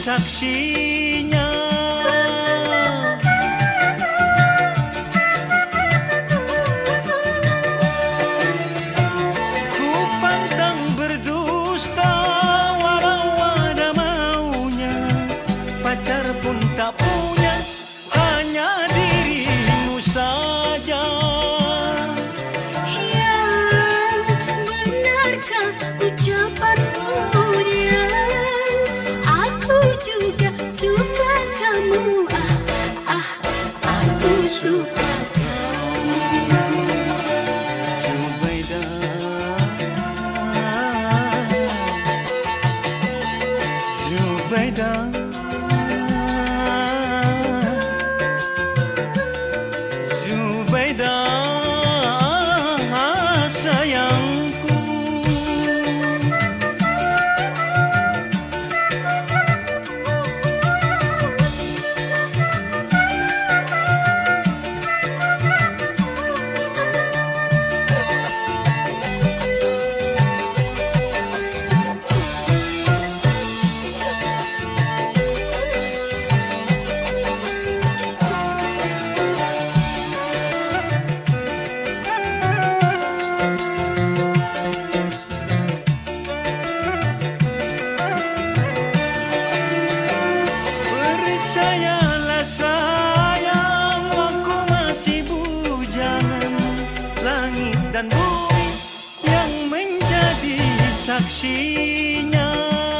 saksinya. Ku pantang berdusta walau ada maunya, pacar pun tak punya, hanya dirimu saja. Yang benarkah ucapanmu yang aku juga suka kamu, aku suka kamu. Zubaidah, Zubaidah sayangku. Percayalah sayang, aku masih bujangan. Langit dan bumi yang menjadi saksinya.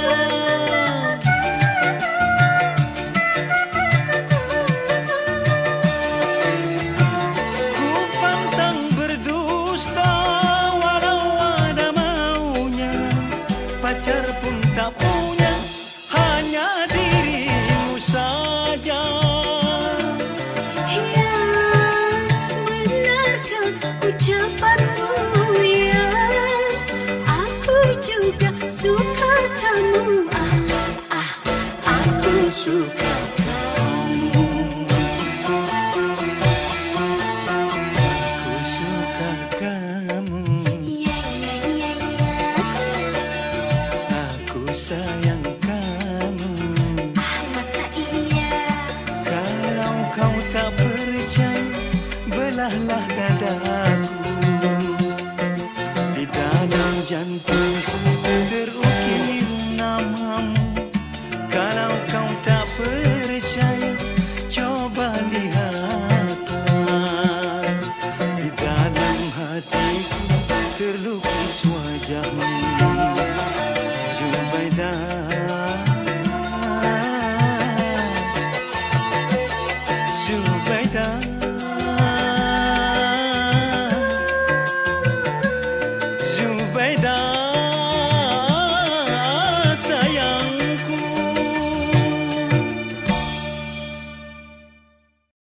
Ku pantang berdusta walau ada maunya, pacar pun tak punya, hanya dirimu saja. Yang benarkah ucapanmu yang aku juga suka kamu, aku suka